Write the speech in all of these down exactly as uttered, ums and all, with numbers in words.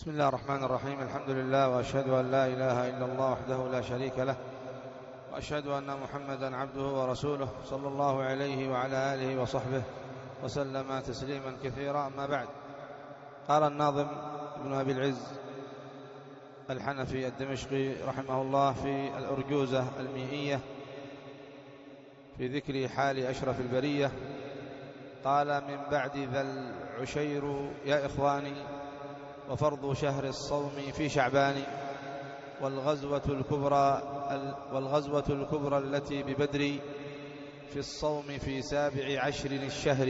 بسم الله الرحمن الرحيم. الحمد لله، وأشهد أن لا إله إلا الله وحده لا شريك له، وأشهد أن محمدا عبده ورسوله صلى الله عليه وعلى آله وصحبه وسلم تسليما كثيرا. أما بعد، قال الناظم ابن أبي العز الحنفي الدمشقي رحمه الله في الأرجوزة المئية في ذكر حال أشرف البرية، قال: من بعد ذا العشير يا إخواني، وفرض شهر الصوم في شعبان، والغزوة الكبرى والغزوة الكبرى التي ببدر، في الصوم في سابع عشر الشهر.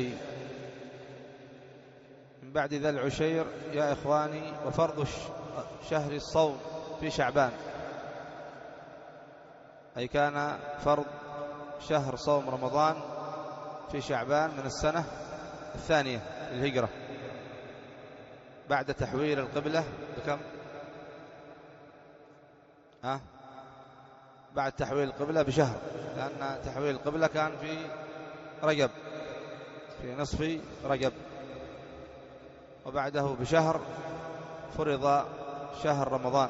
من بعد ذا العشير يا إخواني، وفرض شهر الصوم في شعبان، أي كان فرض شهر صوم رمضان في شعبان من السنة الثانية للهجرة بعد تحويل القبلة بكم؟ ها؟ بعد تحويل القبلة بشهر، لأن تحويل القبلة كان في رجب، في نصف رجب، وبعده بشهر فرض شهر رمضان،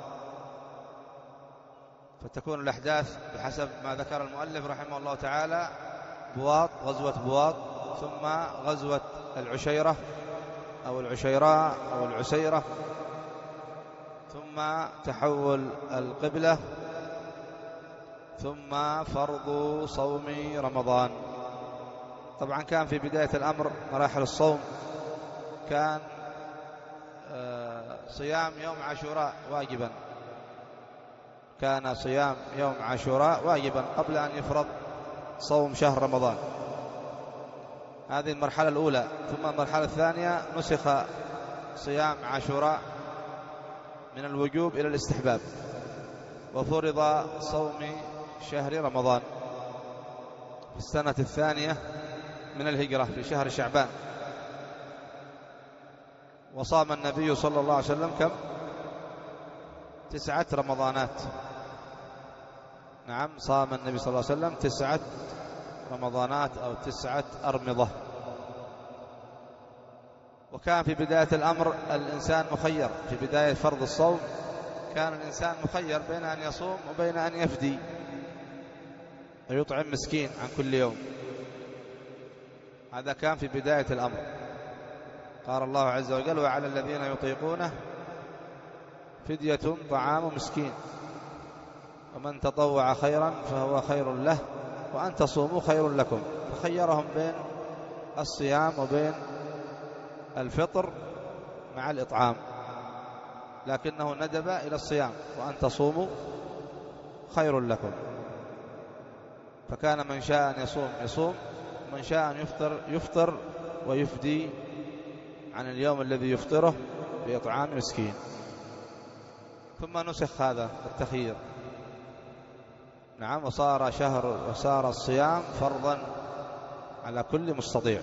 فتكون الأحداث بحسب ما ذكر المؤلف رحمه الله تعالى: بواط، غزوة بواط، ثم غزوة العشيرة أو العشيراء أو العسيرة، ثم تحول القبلة، ثم فرض صوم رمضان. طبعا كان في بداية الأمر مراحل الصوم كان صيام يوم عاشوراء واجبا، كان صيام يوم عاشوراء واجبا قبل أن يفرض صوم شهر رمضان. هذه المرحلة الأولى. ثم المرحلة الثانية نسخ صيام عاشوراء من الوجوب إلى الاستحباب، وفرض صوم شهر رمضان في السنة الثانية من الهجرة في شهر شعبان. وصام النبي صلى الله عليه وسلم كم؟ تسعة رمضانات. نعم، صام النبي صلى الله عليه وسلم تسعة رمضانات أو تسعة أرمضة. وكان في بداية الأمر الإنسان مخير، في بداية فرض الصوم كان الإنسان مخير بين أن يصوم وبين أن يفدي ويطعم مسكين عن كل يوم. هذا كان في بداية الأمر. قال الله عز وجل: وعلى الذين يطيقونه فدية طعام مسكين، ومن تطوع خيرا فهو خير له، وأن تصوموا خير لكم. فخيرهم بين الصيام وبين الفطر مع الإطعام، لكنه ندب إلى الصيام: وأن تصوموا خير لكم. فكان من شاء أن يصوم يصوم، ومن شاء أن يفطر يفطر ويفدي عن اليوم الذي يفطره بإطعام مسكين. ثم نسخ هذا التخيير، نعم، وصار شهر وصار الصيام فرضا على كل مستطيع.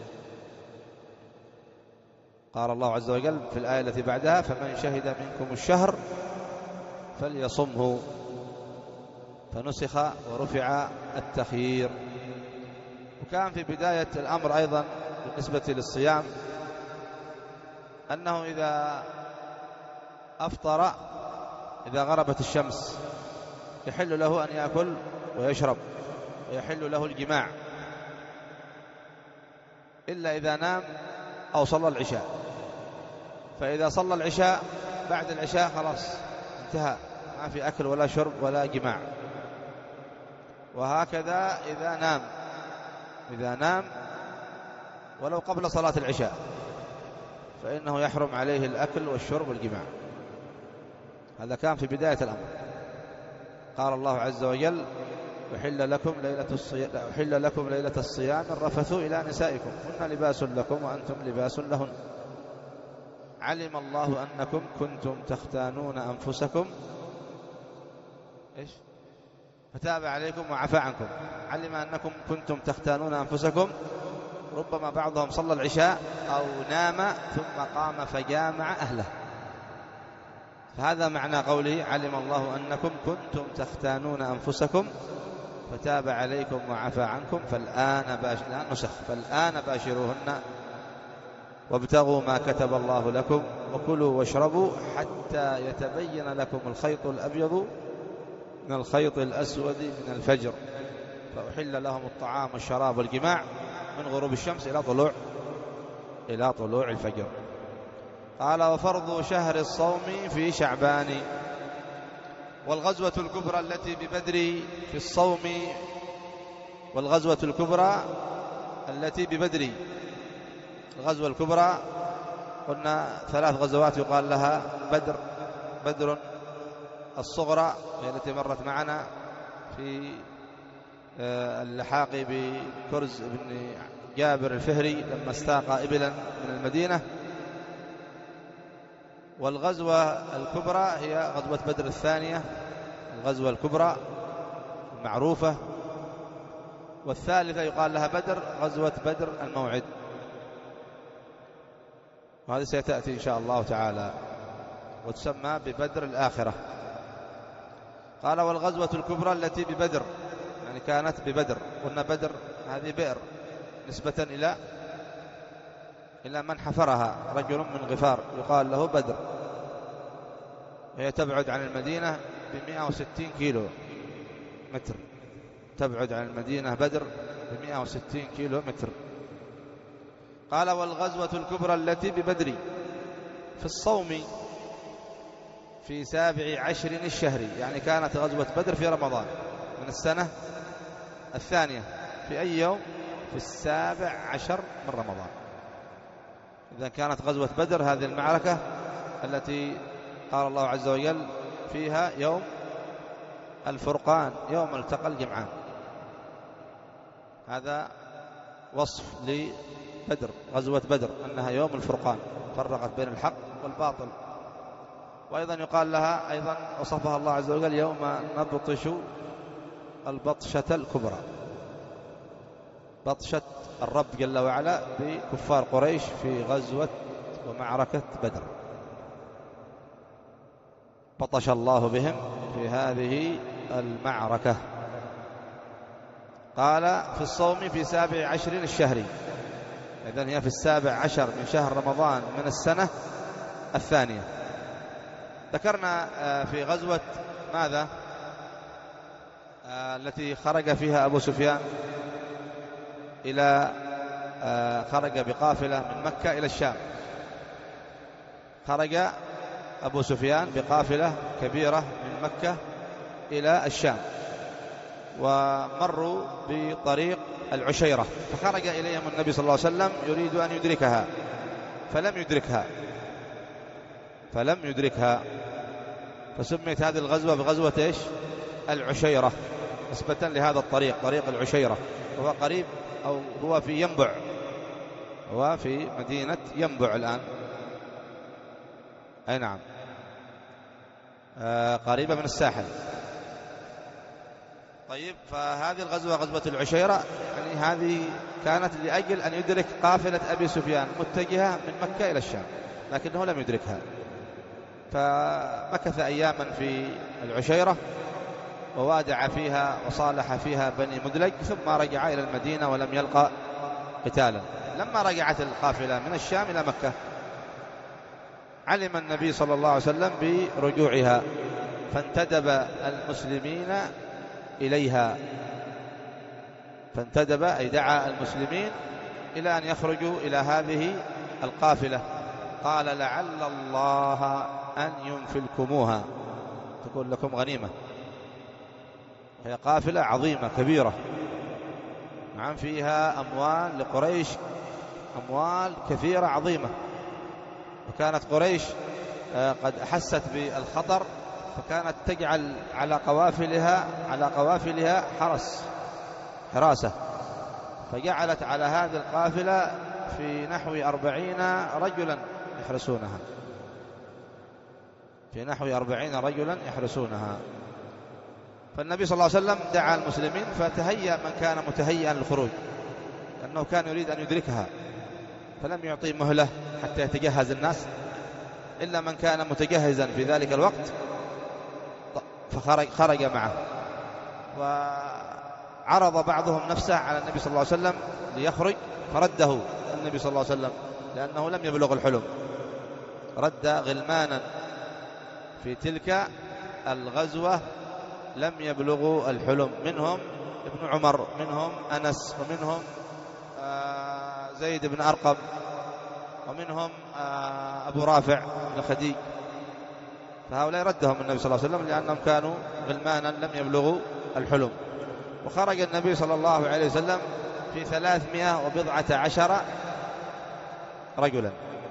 قال الله عز وجل في الآية التي بعدها: فمن شهد منكم الشهر فليصمه. فنسخ ورفع التخيير. وكان في بداية الأمر أيضا بالنسبة للصيام أنه إذا أفطر، إذا غربت الشمس، يحل له أن يأكل ويشرب، ويحل له الجماع، إلا إذا نام أو صلى العشاء. فإذا صلى العشاء بعد العشاء خلاص انتهى، ما في أكل ولا شرب ولا جماع. وهكذا إذا نام إذا نام ولو قبل صلاة العشاء فإنه يحرم عليه الأكل والشرب والجماع. هذا كان في بداية الأمر. قال الله عز وجل: أحل لكم ليلة الصيام أحل لكم ليلة الصيام الرفث إلى نسائكم هن لباس لكم وأنتم لباس لهن، علم الله أنكم كنتم تختانون أنفسكم إيش فتاب عليكم وعفى عنكم. علم أنكم كنتم تختانون أنفسكم. ربما بعضهم صلى العشاء أو نام ثم قام فجامع أهله. فهذا معنى قوله: علم الله أنكم كنتم تختانون أنفسكم فتاب عليكم وعفى عنكم فالآن باش... لا نسخ فالآن باشروهن وابتغوا ما كتب الله لكم وكلوا واشربوا حتى يتبين لكم الخيط الأبيض من الخيط الأسود من الفجر، فأحل لهم الطعام والشراب والجماع من غروب الشمس إلى طلوع إلى طلوع الفجر. قال: وفرض شهر الصوم في شعبان. والغزوة الكبرى التي ببدر في الصوم، والغزوة الكبرى التي ببدر، الغزوة الكبرى قلنا ثلاث غزوات يقال لها بدر. بدر الصغرى هي التي مرت معنا في اللحاق بكرز بن جابر الفهري لما استاق إبلا من المدينة. والغزوة الكبرى هي غزوة بدر الثانية، الغزوة الكبرى المعروفة. والثالثة يقال لها بدر، غزوة بدر الموعد، وهذه ستأتي إن شاء الله تعالى وتسمى ببدر الآخرة. قال: والغزوة الكبرى التي ببدر، يعني كانت ببدر. قلنا بدر هذه بئر نسبة إلى إلى من حفرها، رجل من غفار يقال له بدر، وهي تبعد عن المدينة بمئة وستين كيلو متر. تبعد عن المدينة بدر بمئة وستين كيلو متر. قال: والغزوة الكبرى التي ببدر في الصوم في سابع عشر الشهر، يعني كانت غزوة بدر في رمضان من السنة الثانية. في أي يوم؟ في السابع عشر من رمضان. إذا كانت غزوة بدر هذه المعركة التي قال الله عز وجل فيها يوم الفرقان، يوم التقى الجمعان. هذا وصف لبدر، غزوة بدر، أنها يوم الفرقان، فرقت بين الحق والباطل. وأيضا يقال لها، أيضا وصفها الله عز وجل يوم نبطش البطشة الكبرى، بطشة الرب جل وعلا بكفار قريش في غزوة ومعركة بدر. بطش الله بهم في هذه المعركة. قال: في الصوم في سابع عشر الشهر، إذن هي في السابع عشر من شهر رمضان من السنة الثانية. ذكرنا في غزوة ماذا التي خرج فيها أبو سفيان إلى خرج بقافلة من مكة إلى الشام. خرج أبو سفيان بقافلة كبيرة من مكة إلى الشام، ومروا بطريق العشيرة، فخرج إليهم النبي صلى الله عليه وسلم يريد أن يدركها، فلم يدركها فلم يدركها فسميت هذه الغزوة بغزوة إيش؟ العشيرة، نسبة لهذا الطريق، طريق العشيرة، وهو قريب أو هو في ينبع، هو في مدينة ينبع الآن، أي نعم، آه قريبة من الساحل. طيب، فهذه الغزوة غزوة العشيرة، يعني هذه كانت لأجل أن يدرك قافلة أبي سفيان متجهة من مكة إلى الشام، لكنه لم يدركها، فمكث أياما في العشيرة ووادع فيها وصالح فيها بني مدلج، ثم رجع إلى المدينة ولم يلقى قتالا. لما رجعت القافلة من الشام إلى مكة علم النبي صلى الله عليه وسلم برجوعها، فانتدب المسلمين إليها، فانتدب أي دعا المسلمين إلى أن يخرجوا إلى هذه القافلة. قال: لعل الله أن ينفلكموها، تكون لكم غنيمة. هي قافلة عظيمة كبيرة، نعم، فيها أموال لقريش، أموال كثيرة عظيمة. وكانت قريش قد أحست بالخطر، فكانت تجعل على قوافلها على قوافلها حرس حراسة، فجعلت على هذه القافلة في نحو أربعين رجلا يحرسونها، في نحو أربعين رجلا يحرسونها. فالنبي صلى الله عليه وسلم دعا المسلمين، فتهيأ من كان متهيئا للخروج، لأنه كان يريد أن يدركها، فلم يعطي مهلة حتى يتجهز الناس، إلا من كان متجهزا في ذلك الوقت فخرج خرج معه. وعرض بعضهم نفسه على النبي صلى الله عليه وسلم ليخرج، فرده النبي صلى الله عليه وسلم لأنه لم يبلغ الحلم، رد غلمانا في تلك الغزوة لم يبلغوا الحلم، منهم ابن عمر، منهم أنس، ومنهم زيد بن أرقم، ومنهم أبو رافع بن خديج. فهؤلاء ردهم النبي صلى الله عليه وسلم لأنهم كانوا غلمانا لم يبلغوا الحلم. وخرج النبي صلى الله عليه وسلم في ثلاثمائة وبضعة عشر رجلا،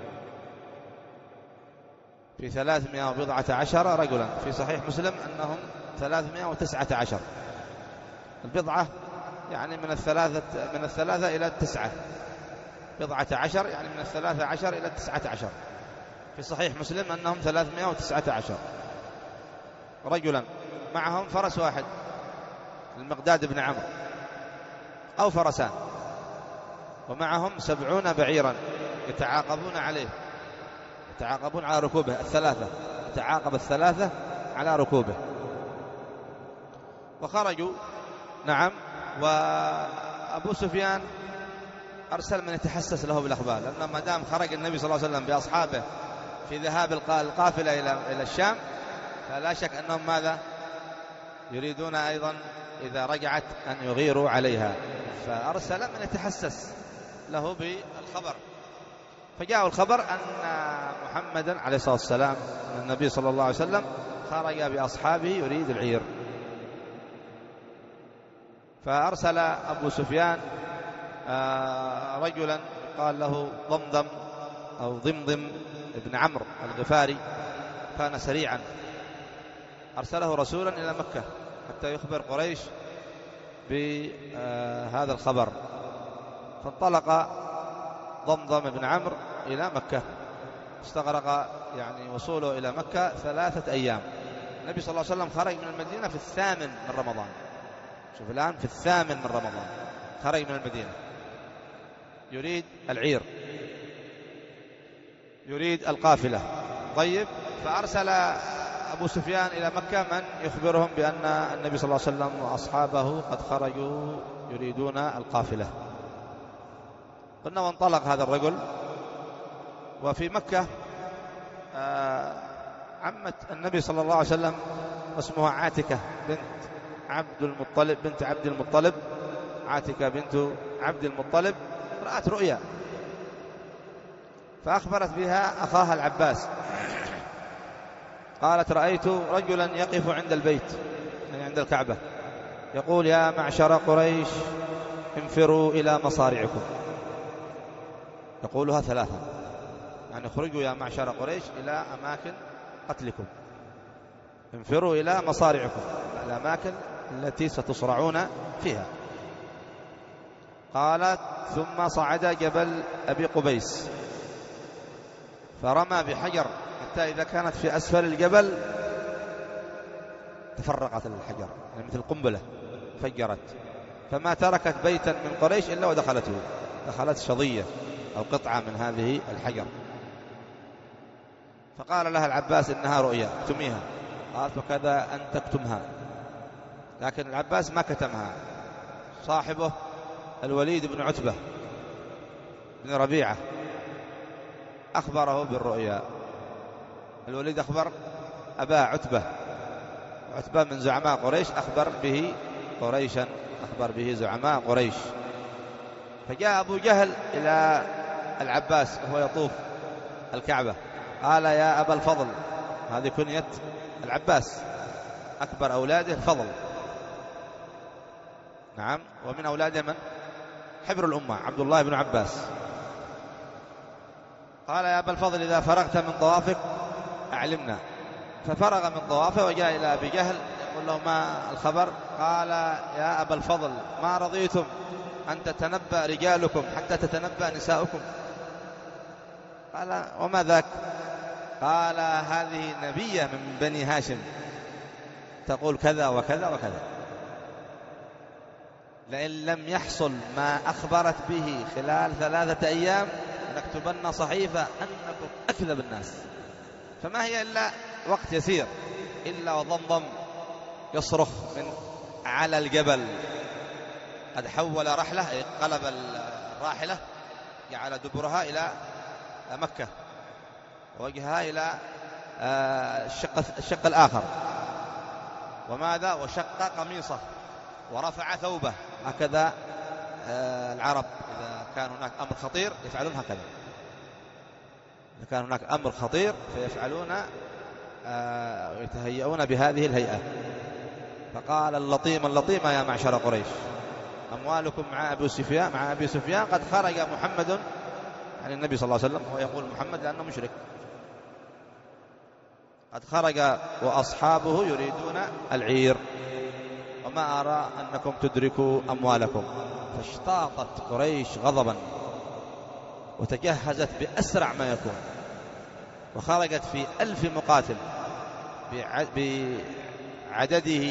في ثلاثمائة وبضعة عشر رجلا. في صحيح مسلم أنهم ثلاثمائة وتسعة عشر. البضعة يعني من الثلاثة من الثلاثة إلى التسعة، بضعة عشر يعني من الثلاثة عشر إلى التسعة عشر. في صحيح مسلم أنهم ثلاثمائة وتسعة عشر رجلا، معهم فرس واحد المقداد بن عمرو أو فرسان، ومعهم سبعون بعيرا يتعاقبون عليه، يتعاقبون على ركوبه، الثلاثة يتعاقب الثلاثة على ركوبه. وخرجوا نعم. وأبو سفيان أرسل من يتحسس له بالأخبار، لأن ما دام خرج النبي صلى الله عليه وسلم بأصحابه في ذهاب القافلة إلى إلى الشام، فلا شك أنهم ماذا يريدون أيضا إذا رجعت أن يغيروا عليها، فأرسل من يتحسس له بالخبر. فجاء الخبر أن محمدا عليه الصلاة والسلام النبي صلى الله عليه وسلم خرج بأصحابه يريد العير. فأرسل أبو سفيان رجلا قال له ضمضم أو ضمضم ابن عمرو الغفاري، كان سريعا، أرسله رسولا إلى مكة حتى يخبر قريش بهذا الخبر. فانطلق ضمضم بن عمرو إلى مكة، استغرق يعني وصوله إلى مكة ثلاثة أيام. النبي صلى الله عليه وسلم خرج من المدينة في الثامن من رمضان، شوف الآن في الثامن من رمضان خرج من المدينة يريد العير، يريد القافلة. طيب، فأرسل أبو سفيان إلى مكة من يخبرهم بأن النبي صلى الله عليه وسلم وأصحابه قد خرجوا يريدون القافلة. قلنا وانطلق هذا الرجل. وفي مكة عمت النبي صلى الله عليه وسلم اسمها عاتكة بنت عبد المطلب بنت عبد المطلب عاتكة بنت عبد المطلب رأت رؤيا، فأخبرت بها أخاها العباس، قالت رأيت رجلا يقف عند البيت يعني عند الكعبة يقول يا معشر قريش انفروا إلى مصارعكم، يقولها ثلاثة، يعني اخرجوا يا معشر قريش إلى أماكن قتلكم، انفروا إلى مصارعكم، الأماكن التي ستصرعون فيها. قالت ثم صعد جبل أبي قبيس فرمى بحجر حتى إذا كانت في أسفل الجبل تفرقت الحجر يعني مثل قنبلة فجرت، فما تركت بيتا من قريش إلا ودخلته، دخلت شظية أو قطعة من هذه الحجر. فقال لها العباس إنها رؤيا اكتميها، قالت وكذا أن تكتمها، لكن العباس ما كتمها. صاحبه الوليد بن عتبة بن ربيعة أخبره بالرؤيا. الوليد أخبر أبا عتبة، عتبة من زعماء قريش، أخبر به قريشا، أخبر به زعماء قريش. فجاء أبو جهل إلى العباس وهو يطوف الكعبة، قال يا أبا الفضل، هذه كنية العباس، أكبر أولاده الفضل، نعم، ومن أولاده من؟ حبر الأمة عبد الله بن عباس. قال يا أبا الفضل إذا فرغت من طوافك أعلمنا. ففرغ من طوافه وجاء إلى أبي جهل يقول له ما الخبر؟ قال يا أبا الفضل ما رضيتم أن تتنبأ رجالكم حتى تتنبأ نساؤكم. قال وما ذاك؟ قال هذه نبية من بني هاشم تقول كذا وكذا وكذا، لئن لم يحصل ما أخبرت به خلال ثلاثة أيام نكتبن صحيفة أنكم أكذب الناس. فما هي إلا وقت يسير إلا وضمضم يصرخ من على الجبل، قد حول رحلة، قلب الراحلة جعل دبرها إلى مكة، وجهها إلى الشق, الشق الآخر. وماذا؟ وشق قميصه ورفع ثوبه. هكذا العرب إذا كان هناك أمر خطير يفعلون هكذا. إذا كان هناك أمر خطير فيفعلون ويتهيئون بهذه الهيئة. فقال اللطيم اللطيم يا معشر قريش أموالكم مع أبي سفيان مع أبي سفيان قد خرج محمد، يعني النبي صلى الله عليه وسلم، ويقول محمد لأنه مشرك، قد خرج وأصحابه يريدون العير وما أرى أنكم تدركوا أموالكم. فاشتاطت قريش غضبا وتجهزت بأسرع ما يكون، وخرجت في ألف مقاتل بعدده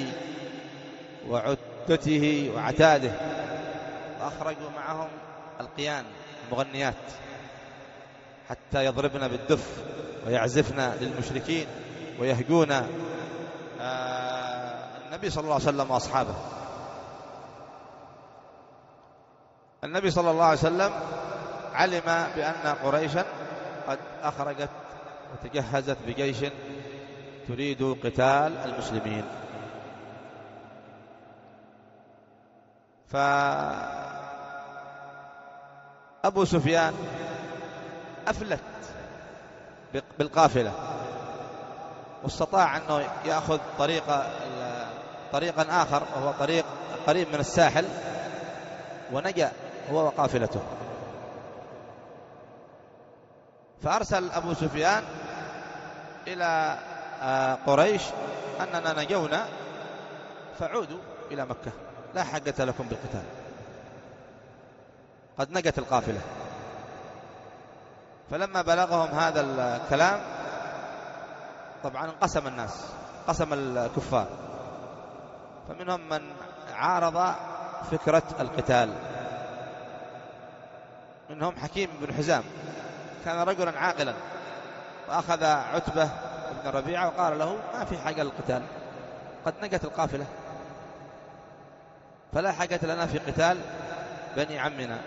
وعدته وعتاده، وأخرجوا معهم القيان المغنيات حتى يضربن بالدف ويعزفن للمشركين ويهجون النبي صلى الله عليه وسلم وأصحابه. النبي صلى الله عليه وسلم علم بأن قريشا قد أخرجت وتجهزت بجيش تريد قتال المسلمين. فأبو سفيان أفلت بالقافلة واستطاع أنه يأخذ طريقة طريقا آخر وهو طريق قريب من الساحل، ونجا هو وقافلته. فأرسل أبو سفيان إلى قريش أننا نجونا فعودوا إلى مكة، لا حاجة لكم بالقتال، قد نجت القافلة. فلما بلغهم هذا الكلام طبعا انقسم الناس، قسم الكفار، فمنهم من عارض فكرة القتال، منهم حكيم بن حزام كان رجلا عاقلا، وأخذ عتبة بن ربيعة وقال له ما في حاجة للقتال، قد نجت القافلة، فلا حاجة لنا في قتال بني عمنا.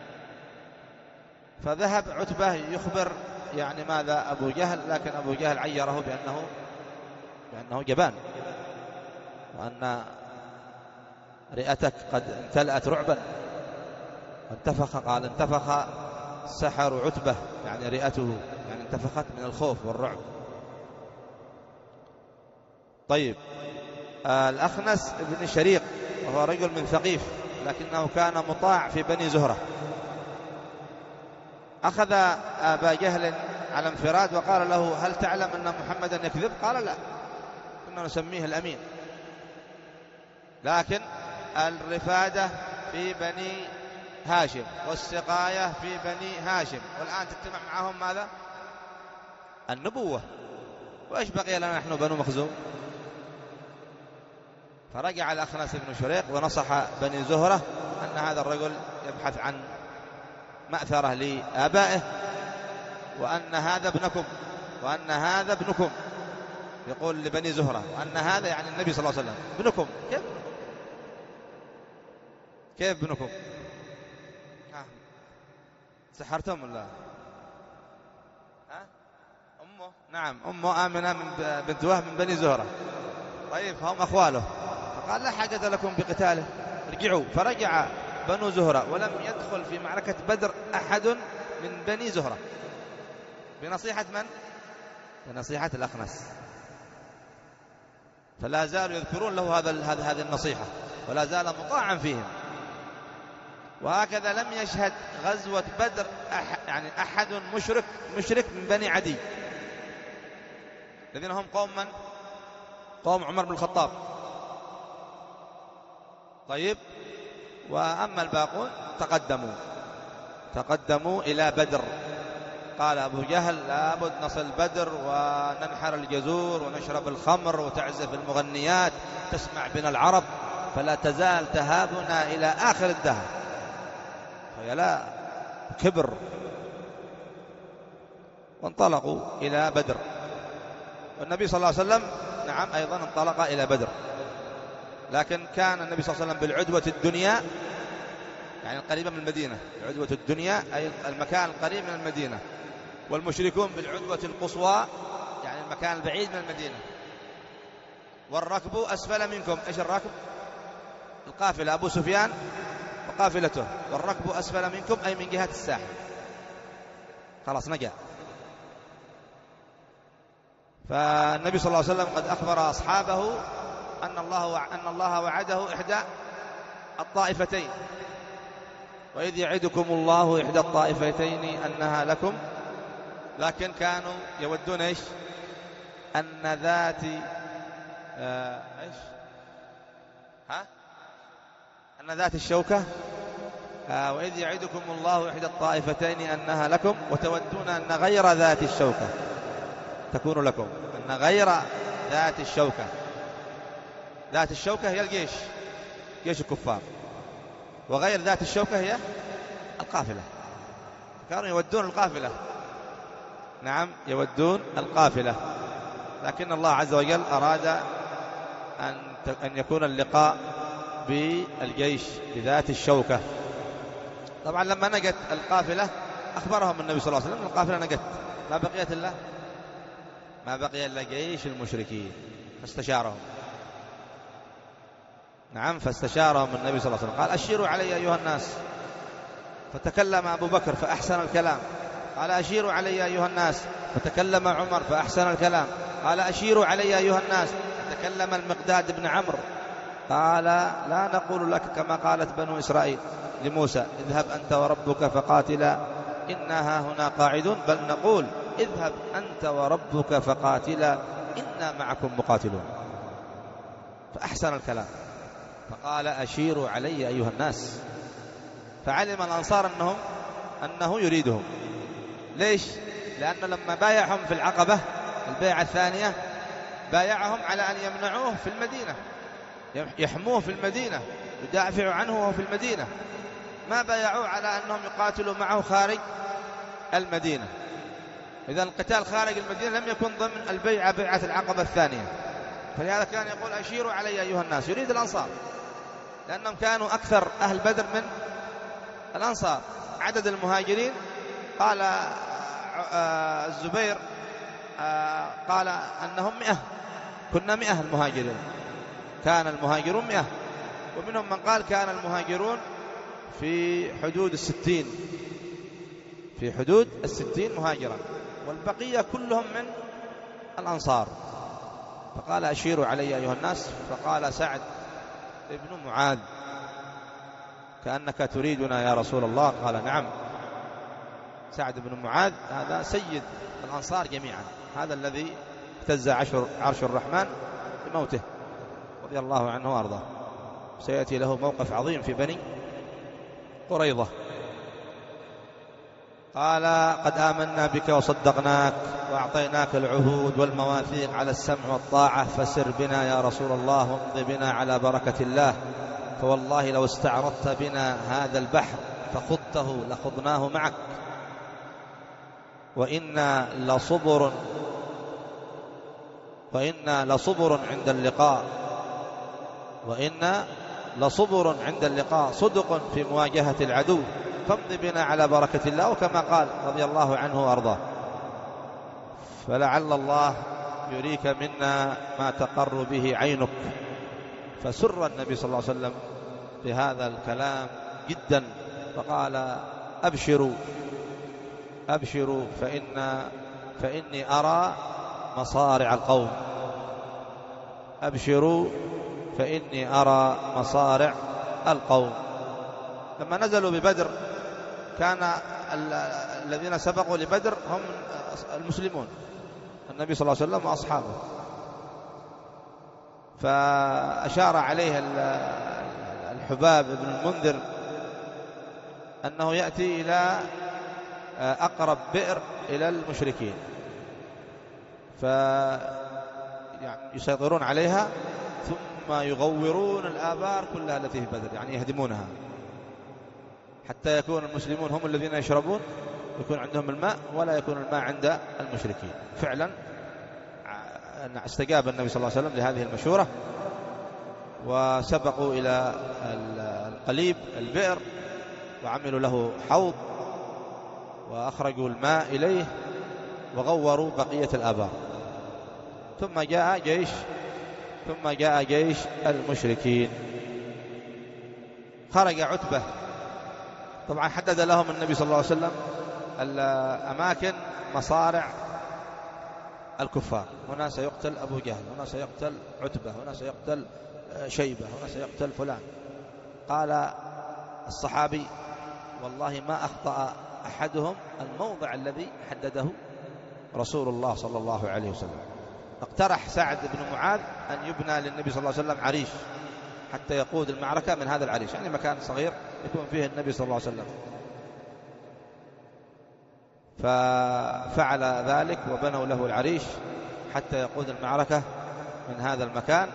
فذهب عتبة يخبر يعني ماذا أبو جهل، لكن أبو جهل عيره بأنه بأنه جبان، وأن رئتك قد امتلأت رعبا. انتفخ، قال انتفخ سحر عتبة، يعني رئته يعني انتفخت من الخوف والرعب. طيب آه الأخنس بن شريق وهو رجل من ثقيف لكنه كان مطاع في بني زهرة، أخذ أبا جهل على انفراد وقال له هل تعلم أن محمدا يكذب؟ قال لا، كنا نسميه الأمين، لكن الرفادة في بني هاشم والسقاية في بني هاشم، والآن تجتمع معهم ماذا؟ النبوة، وإيش بقي لنا نحن بنو مخزوم؟ فرجع الأخنس بن شريق ونصح بني زهرة أن هذا الرجل يبحث عن مأثرة لآبائه، وأن هذا ابنكم، وأن هذا ابنكم، يقول لبني زهرة وأن هذا يعني النبي صلى الله عليه وسلم ابنكم. كيف كيف ابنكم؟ سحرتم ولا؟ ها؟ أمه؟ نعم أمه آمنة من بنت وهب من بني زهرة. طيب هم أخواله. فقال لا حاجة لكم بقتاله، ارجعوا. فرجع بنو زهرة ولم يدخل في معركة بدر أحد من بني زهرة، بنصيحة من؟ بنصيحة الأخنس. فلا زالوا يذكرون له هذا هذه النصيحة، ولا زال مطاعا فيهم. وهكذا لم يشهد غزوة بدر أح يعني أحد مشرك مشرك من بني عدي، الذين هم قوم من؟ قوم عمر بن الخطاب. طيب وأما الباقون تقدموا تقدموا إلى بدر. قال أبو جهل لابد نصل بدر وننحر الجزور ونشرب الخمر وتعزف المغنيات، تسمع بنا العرب، فلا تزال تهابنا إلى آخر الدهر. فيا لا كبر. وانطلقوا إلى بدر، والنبي صلى الله عليه وسلم نعم أيضا انطلق إلى بدر، لكن كان النبي صلى الله عليه وسلم بالعدوة الدنيا، يعني القريبة من المدينة. العدوة الدنيا أي المكان القريب من المدينة، والمشركون بالعدوة القصوى يعني المكان البعيد من المدينة. والركب أسفل منكم. إيش الركب؟ القافلة، أبو سفيان وقافلته. والركب أسفل منكم أي من جهة الساحل. خلاص نجا. فالنبي صلى الله عليه وسلم قد أخبر أصحابه أن الله أن الله وعده إحدى الطائفتين، وإذ يعدكم الله إحدى الطائفتين أنها لكم، لكن كانوا يودون إيش؟ أن ذات آه إيش؟ ها؟ أن ذات الشوكة آه وإذ يعدكم الله إحدى الطائفتين أنها لكم وتودون أن غير ذات الشوكة تكون لكم. أن غير ذات الشوكة، ذات الشوكة هي الجيش، جيش الكفار، وغير ذات الشوكة هي القافلة. كانوا يودون القافلة، نعم يودون القافلة، لكن الله عز وجل أراد أن أن يكون اللقاء بالجيش بذات الشوكة. طبعا لما نجت القافلة أخبرهم النبي صلى الله عليه وسلم القافلة نجت، ما بقيت إلا ما بقي إلا جيش المشركين، فاستشارهم. نعم فاستشارهم النبي صلى الله عليه وسلم قال أشيروا علي أيها الناس، فتكلم أبو بكر فأحسن الكلام قال أشيروا علي أيها الناس، فتكلم عمر فأحسن الكلام قال أشيروا علي أيها الناس، فتكلم المقداد بن عمرو قال لا نقول لك كما قالت بنو إسرائيل لموسى اذهب أنت وربك فقاتلا إنها هنا قاعدون، بل نقول اذهب أنت وربك فقاتلا إنا معكم مقاتلون. فأحسن الكلام فقال أشيروا علي أيها الناس. فعلم الأنصار أنهم أنه يريدهم. ليش؟ لأنه لما بايعهم في العقبة البيعة الثانية بايعهم على أن يمنعوه في المدينة، يحموه في المدينة، يدافعوا عنه وهو في المدينة، ما بايعوه على أنهم يقاتلوا معه خارج المدينة. إذا القتال خارج المدينة لم يكن ضمن البيعة بيعة العقبة الثانية. فلهذا كان يقول أشيروا علي أيها الناس، يريد الأنصار، لأنهم كانوا أكثر أهل بدر من الأنصار. عدد المهاجرين قال الزبير قال أنهم مئة، كنا مئة المهاجرين، كان المهاجرون مئة، ومنهم من قال كان المهاجرون في حدود الستين، في حدود الستين مهاجرا، والبقية كلهم من الأنصار. فقال أشيروا علي أيها الناس. فقال سعد ابن معاذ كأنك تريدنا يا رسول الله. قال نعم. سعد بن معاذ هذا سيد الأنصار جميعا، هذا الذي اهتز عرش الرحمن بموته رضي الله عنه وأرضاه. سيأتي له موقف عظيم في بني قريظة. قال قد آمنا بك وصدقناك وأعطيناك العهود والمواثيق على السمع والطاعة، فسر بنا يا رسول الله وامض بنا على بركة الله، فوالله لو استعرضت بنا هذا البحر فخضته لخضناه معك، وإنا لصبر وإنا لصبر عند اللقاء وإنا لصبر عند اللقاء صدق في مواجهة العدو، فامض بنا على بركة الله، وكما قال رضي الله عنه وأرضاه. فلعل الله يريك منا ما تقر به عينك. فسر النبي صلى الله عليه وسلم بهذا الكلام جدا، فقال أبشروا أبشروا فإن فإني أرى مصارع القوم، أبشروا فإني أرى مصارع القوم. لما نزلوا ببدر كان الذين سبقوا لبدر هم المسلمون، النبي صلى الله عليه وسلم وأصحابه. فأشار عليه الحباب بن المنذر أنه يأتي إلى أقرب بئر إلى المشركين فيسيطرون عليها، ثم يغورون الآبار كلها التي في بدر، يعني يهدمونها حتى يكون المسلمون هم الذين يشربون، يكون عندهم الماء ولا يكون الماء عند المشركين. فعلا استجاب النبي صلى الله عليه وسلم لهذه المشورة، وسبقوا إلى القليب البئر وعملوا له حوض وأخرجوا الماء إليه، وغوروا بقية الآبار. ثم جاء جيش ثم جاء جيش المشركين. خرج عتبة، طبعا حدد لهم النبي صلى الله عليه وسلم الأماكن مصارع الكفار، هنا سيقتل أبو جهل، هنا سيقتل عتبة، هنا سيقتل شيبة، هنا سيقتل فلان. قال الصحابي: والله ما أخطأ أحدهم الموضع الذي حدده رسول الله صلى الله عليه وسلم. اقترح سعد بن معاذ أن يبنى للنبي صلى الله عليه وسلم عريش حتى يقود المعركة من هذا العريش، يعني مكان صغير يكون فيه النبي صلى الله عليه وسلم. ففعل ذلك وبنوا له العريش حتى يقود المعركة من هذا المكان.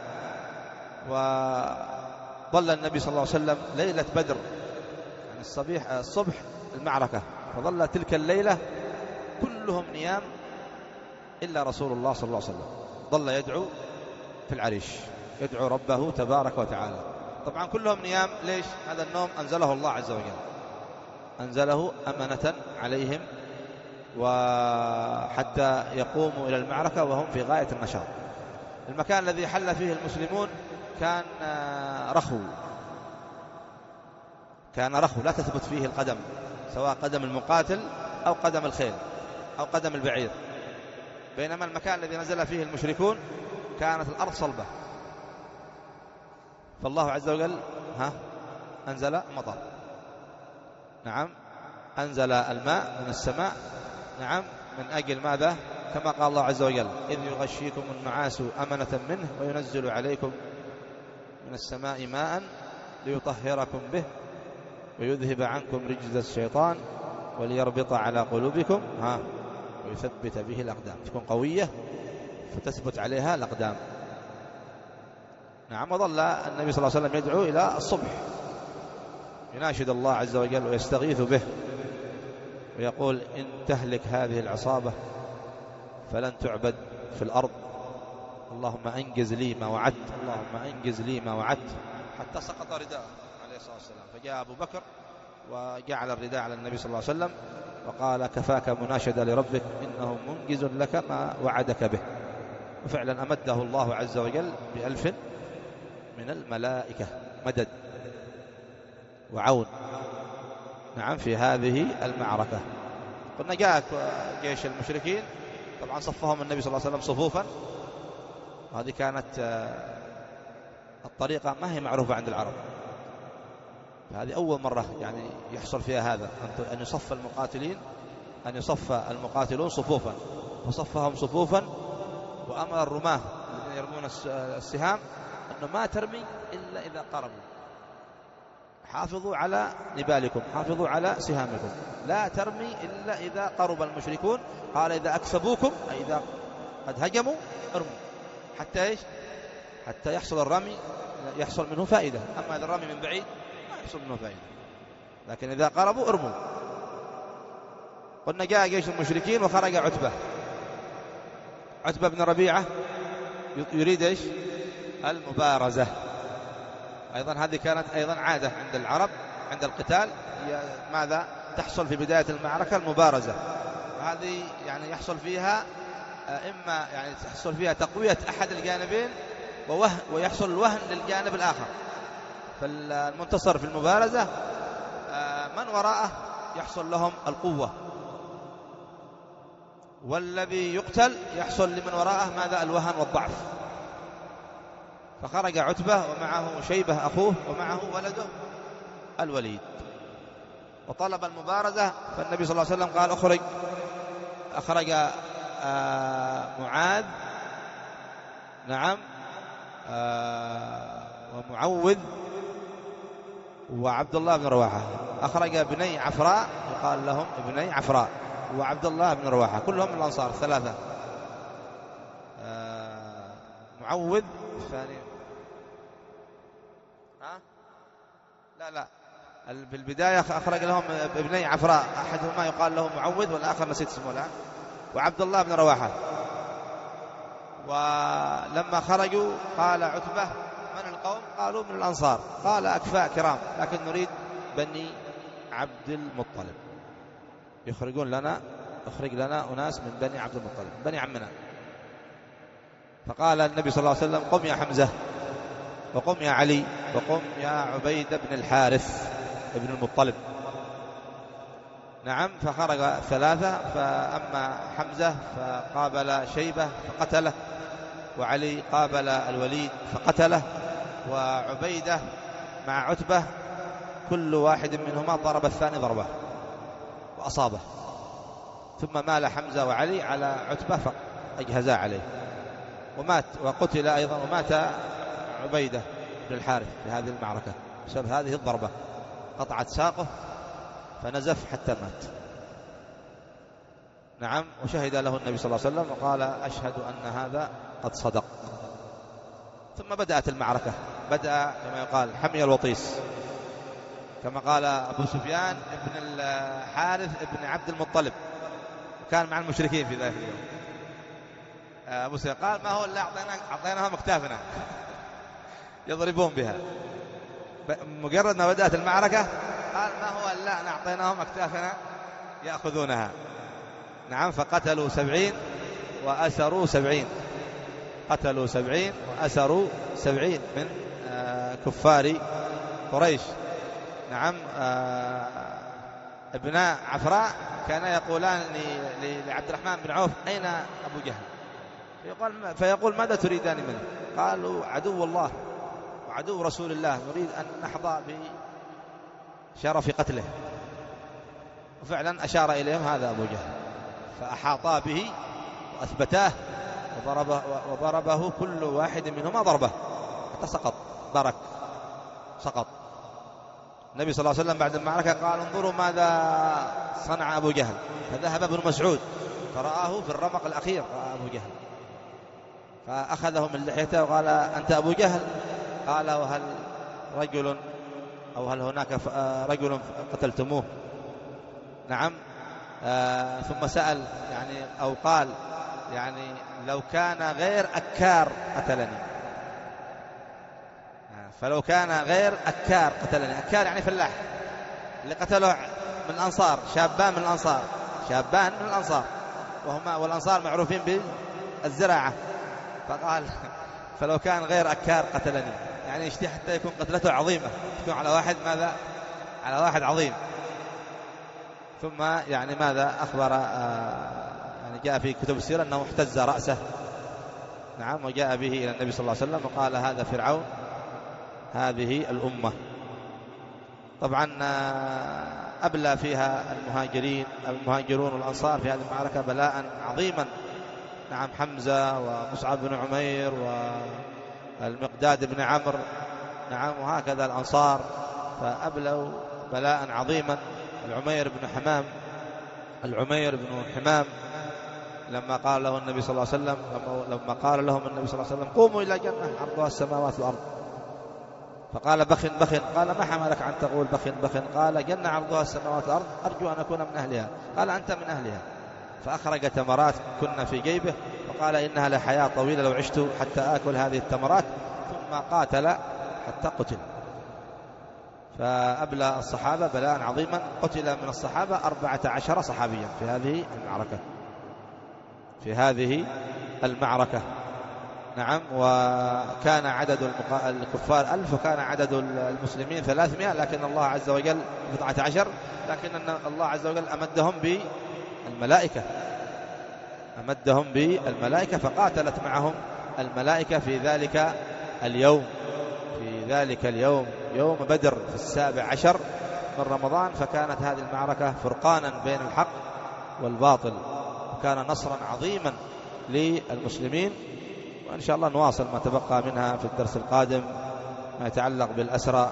وظل النبي صلى الله عليه وسلم ليلة بدر، يعني الصبيح الصبح المعركة، فظل تلك الليلة كلهم نيام إلا رسول الله صلى الله عليه وسلم، ظل يدعو في العريش، يدعو ربه تبارك وتعالى. طبعا كلهم نيام، ليش؟ هذا النوم أنزله الله عز وجل، أنزله أمنة عليهم وحتى يقوموا إلى المعركة وهم في غاية النشاط. المكان الذي حل فيه المسلمون كان رخو، كان رخو لا تثبت فيه القدم، سواء قدم المقاتل أو قدم الخيل أو قدم البعير، بينما المكان الذي نزل فيه المشركون كانت الأرض صلبة. فالله عز وجل ها أنزل مطر، نعم، أنزل الماء من السماء، نعم، من أجل ماذا؟ كما قال الله عز وجل: إذ يغشيكم النعاس أمنة منه وينزل عليكم من السماء ماء ليطهركم به ويذهب عنكم رجز الشيطان وليربط على قلوبكم ها ويثبت به الأقدام، تكون قوية فتثبت عليها الأقدام. نعم. وظل النبي صلى الله عليه وسلم يدعو إلى الصبح، يناشد الله عز وجل ويستغيث به ويقول: إن تهلك هذه العصابة فلن تعبد في الأرض، اللهم أنجز لي ما وعدت، اللهم أنجز لي ما وعدت، حتى سقط رداءه عليه الصلاة والسلام. فجاء أبو بكر وجعل الرداء على النبي صلى الله عليه وسلم وقال: كفاك مناشدة لربك إنه منجز لك ما وعدك به. وفعلا أمده الله عز وجل بألف من الملائكة مدد وعون، نعم، في هذه المعركة. قلنا جاء جيش المشركين، طبعا صفهم النبي صلى الله عليه وسلم صفوفا، وهذه كانت الطريقة ما هي معروفة عند العرب، هذه أول مرة يعني يحصل فيها هذا، أن يصف المقاتلين أن يصف المقاتلون صفوفا، فصفهم صفوفا. وأمر الرماة الذين يرمون السهام أنه ما ترمي إلا إذا قربوا، حافظوا على نبالكم، حافظوا على سهامكم، لا ترمي إلا إذا قرب المشركون. قال: إذا أكسبوكم، أي إذا قد هجموا، ارموا حتى إيش؟ حتى يحصل الرمي، يحصل منه فائدة. أما إذا الرمي من بعيد ما يحصل منه فائدة، لكن إذا قربوا ارموا. قلنا جاء جيش المشركين وخرج عتبة عتبة بن ربيعة يريد إيش؟ المبارزة. أيضا هذه كانت أيضا عادة عند العرب عند القتال، هي ماذا؟ تحصل في بداية المعركة المبارزة، وهذه يعني يحصل فيها إما يعني تحصل فيها تقوية أحد الجانبين ويحصل الوهن للجانب الآخر. فالمنتصر في المبارزة من وراءه يحصل لهم القوة، والذي يقتل يحصل لمن وراءه ماذا؟ الوهن والضعف. فخرج عتبة ومعه شيبة أخوه ومعه ولده الوليد وطلب المبارزة. فالنبي صلى الله عليه وسلم قال: أخرج أخرج آه معاذ، نعم، آه ومعوذ وعبد الله بن رواحة. أخرج ابني عفراء، يقال لهم ابني عفراء، وعبد الله بن رواحة، كلهم من الأنصار ثلاثة. آه معوذ الثاني ها لا لا في البداية أخرج لهم ابني عفراء، أحدهما يقال له معوذ والآخر نسيت اسمه الآن، وعبد الله بن رواحة. ولما خرجوا قال عتبة: من القوم؟ قالوا: من الأنصار. قال: أكفاء كرام، لكن نريد بني عبد المطلب يخرجون لنا اخرج لنا أناس من بني عبد المطلب بني عمنا. فقال النبي صلى الله عليه وسلم قم يا حمزة وقم يا علي وقم يا عبيد بن الحارث ابن المطلب. نعم. فخرج ثلاثة، فأما حمزة فقابل شيبة فقتله، وعلي قابل الوليد فقتله، وعبيدة مع عتبة كل واحد منهما ضرب الثاني ضربة وأصابه، ثم مال حمزة وعلي على عتبة فأجهزا عليه ومات، وقتل أيضا، ومات عبيدة بن الحارث في هذه المعركة بسبب هذه الضربة، قطعت ساقه فنزف حتى مات. نعم. وشهد له النبي صلى الله عليه وسلم وقال أشهد أن هذا قد صدق. ثم بدأت المعركة، بدأ كما يقال حمي الوطيس، كما قال أبو سفيان ابن الحارث ابن عبد المطلب، وكان مع المشركين في ذلك اليوم. أبو سفيان قال ما هو اللي أعطيناهم أكتافنا يضربون بها. مجرد ما بدأت المعركة قال ما هو إلا أن أعطيناهم أكتافنا يأخذونها. نعم. فقتلوا سبعين وأسروا سبعين، قتلوا سبعين وأسروا سبعين من كفار قريش. نعم. ابناء عفراء كان يقولان لعبد الرحمن بن عوف أين أبو جهل؟ فيقول, فيقول ماذا تريدان منه؟ قالوا عدو الله وعدو رسول الله، نريد أن نحظى بشرف قتله. وفعلا أشار إليهم هذا أبو جهل، فأحاطا به وأثبتاه وضربه, وضربه كل واحد منهما ضربه حتى سقط، برك سقط. النبي صلى الله عليه وسلم بعد المعركة قال انظروا ماذا صنع أبو جهل. فذهب ابن مسعود فرآه في الرمق الأخير، رأى أبو جهل فأخذه من لحيته وقال أنت أبو جهل؟ قال وهل رجل أو هل هناك رجل قتلتموه؟ نعم. آه ثم سأل يعني أو قال يعني لو كان غير أكار قتلني، فلو كان غير أكار قتلني. أكار يعني فلاح، اللي قتلوا من الأنصار، شابان من الأنصار، شابان من الأنصار، وهما والأنصار معروفين بالزراعة. فقال فلو كان غير أكار قتلني، يعني يشتي حتى يكون قتلته عظيمة، تكون على واحد ماذا على واحد عظيم. ثم يعني ماذا أخبر آه يعني جاء في كتب السيرة أنه احتز رأسه. نعم. وجاء به إلى النبي صلى الله عليه وسلم وقال هذا فرعون هذه الأمة. طبعا أبلى فيها المهاجرين المهاجرون والأنصار في هذه المعركة بلاء عظيما. نعم. حمزة ومصعب بن عمير والمقداد بن عمرو. نعم. وهكذا الأنصار فأبلوا بلاء عظيما. العمير بن حمام العمير بن حمام لما قال له النبي صلى الله عليه وسلم لما قال لهم النبي صلى الله عليه وسلم قوموا إلى جنة عرضها السماوات والأرض، فقال بخ بخ. قال ما حملك عن تقول بخ بخ؟ قال جنة عرضها السماوات والأرض أرجو أن أكون من أهلها. قال أنت من أهلها. فأخرج تمرات كنا في جيبه وقال إنها لحياة طويلة لو عشت حتى آكل هذه التمرات. ثم قاتل حتى قتل. فأبلى الصحابة بلاء عظيما. قتل من الصحابة أربعة عشر صحابيا في هذه المعركة في هذه المعركة. نعم. وكان عدد الكفار ألف وكان عدد المسلمين ثلاثمائة، لكن الله عز وجل بضعة عشر، لكن الله عز وجل أمدهم بالملائكة أمدهم بالملائكة فقاتلت معهم الملائكة في ذلك اليوم في ذلك اليوم يوم بدر في السابع عشر من رمضان. فكانت هذه المعركة فرقانا بين الحق والباطل، وكان نصرا عظيما للمسلمين. وإن شاء الله نواصل ما تبقى منها في الدرس القادم ما يتعلق بالأسرى.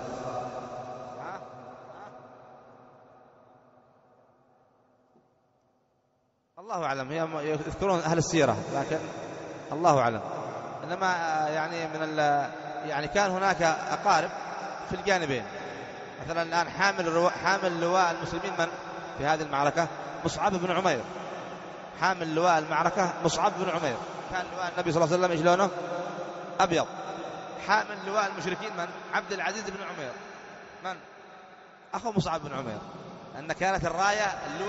الله أعلم، هي يذكرون أهل السيرة لكن الله أعلم. إنما يعني من يعني كان هناك أقارب في الجانبين. مثلا الآن حامل حامل لواء المسلمين من في هذه المعركة مصعب بن عمير. حامل لواء المعركة مصعب بن عمير، كان لواء النبي صلى الله عليه وسلم ايش لونه؟ أبيض. حامل لواء المشركين من؟ عبد العزيز بن عمير، من؟ أخو مصعب بن عمير، أن كانت الراية اللواء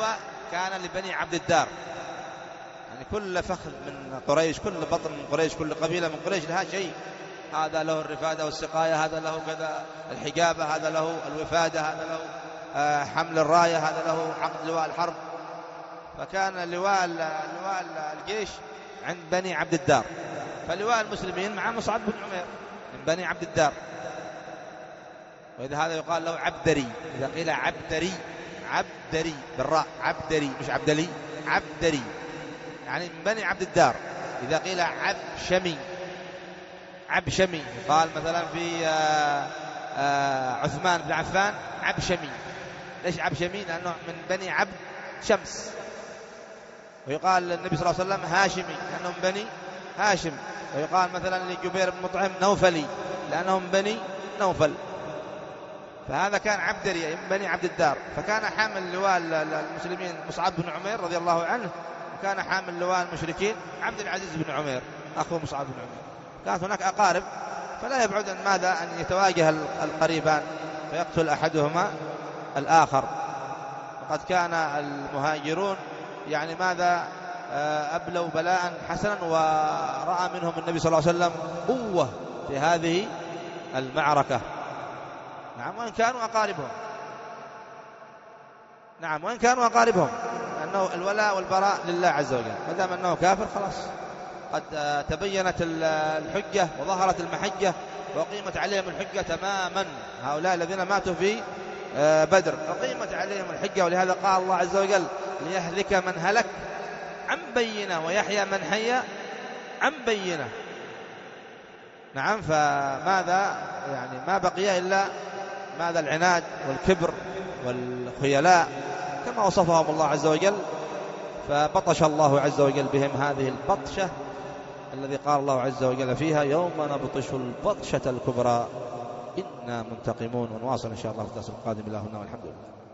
كان لبني عبد الدار، يعني كل فخذ من قريش، كل بطن من قريش، كل قبيلة من قريش لها شيء، هذا له الرفادة والسقاية، هذا له كذا الحجابة، هذا له الوفادة، هذا له حمل الراية، هذا له عقد لواء الحرب. فكان لواء لواء الجيش عند بني عبد الدار، فلواء المسلمين مع مصعب بن عمير من بني عبد الدار، وإذا هذا يقال له عبدري، إذا قيل عبدري، عبدري بالراء، عبدري مش عبدلي، عبدري يعني من بني عبد الدار. إذا قيل عبشمي، عبشمي قال مثلا في آآ آآ عثمان بن عفان عبشمي. ليش عبشمي؟ لأنه من بني عبد شمس. ويقال للنبي صلى الله عليه وسلم هاشمي لأنه من بني هاشم. ويقال مثلا لجبير بن مطعم نوفلي لأنه من بني نوفل. فهذا كان عبدري من بني عبد الدار. فكان حامل لواء المسلمين مصعب بن عمير رضي الله عنه، وكان حامل لواء المشركين عبد العزيز بن عمير أخو مصعب بن عمير. كانت هناك أقارب، فلا يبعد عن ماذا أن يتواجه القريبان فيقتل أحدهما الآخر. وقد كان المهاجرون يعني ماذا أبلوا بلاء حسنا، ورأى منهم النبي صلى الله عليه وسلم قوة في هذه المعركة. نعم، وإن كانوا أقاربهم، نعم وإن كانوا أقاربهم، أنه الولاء والبراء لله عز وجل، ما دام أنه كافر خلاص. قد تبينت الحجة وظهرت المحجة وقيمت عليهم الحجة تماما. هؤلاء الذين ماتوا في بدر وقيمت عليهم الحجة، ولهذا قال الله عز وجل ليهلك من هلك عن بينة ويحيى من حي عن بينة. نعم، فماذا يعني ما بقي إلا ماذا العناد والكبر والخيلاء كما وصفهم الله عز وجل. فبطش الله عز وجل بهم هذه البطشة الذي قال الله عز وجل فيها يوم نبطش البطشة الكبرى إنا منتقمون. ونواصل إن شاء الله في الدرس القادم. اللهم والحمد لله.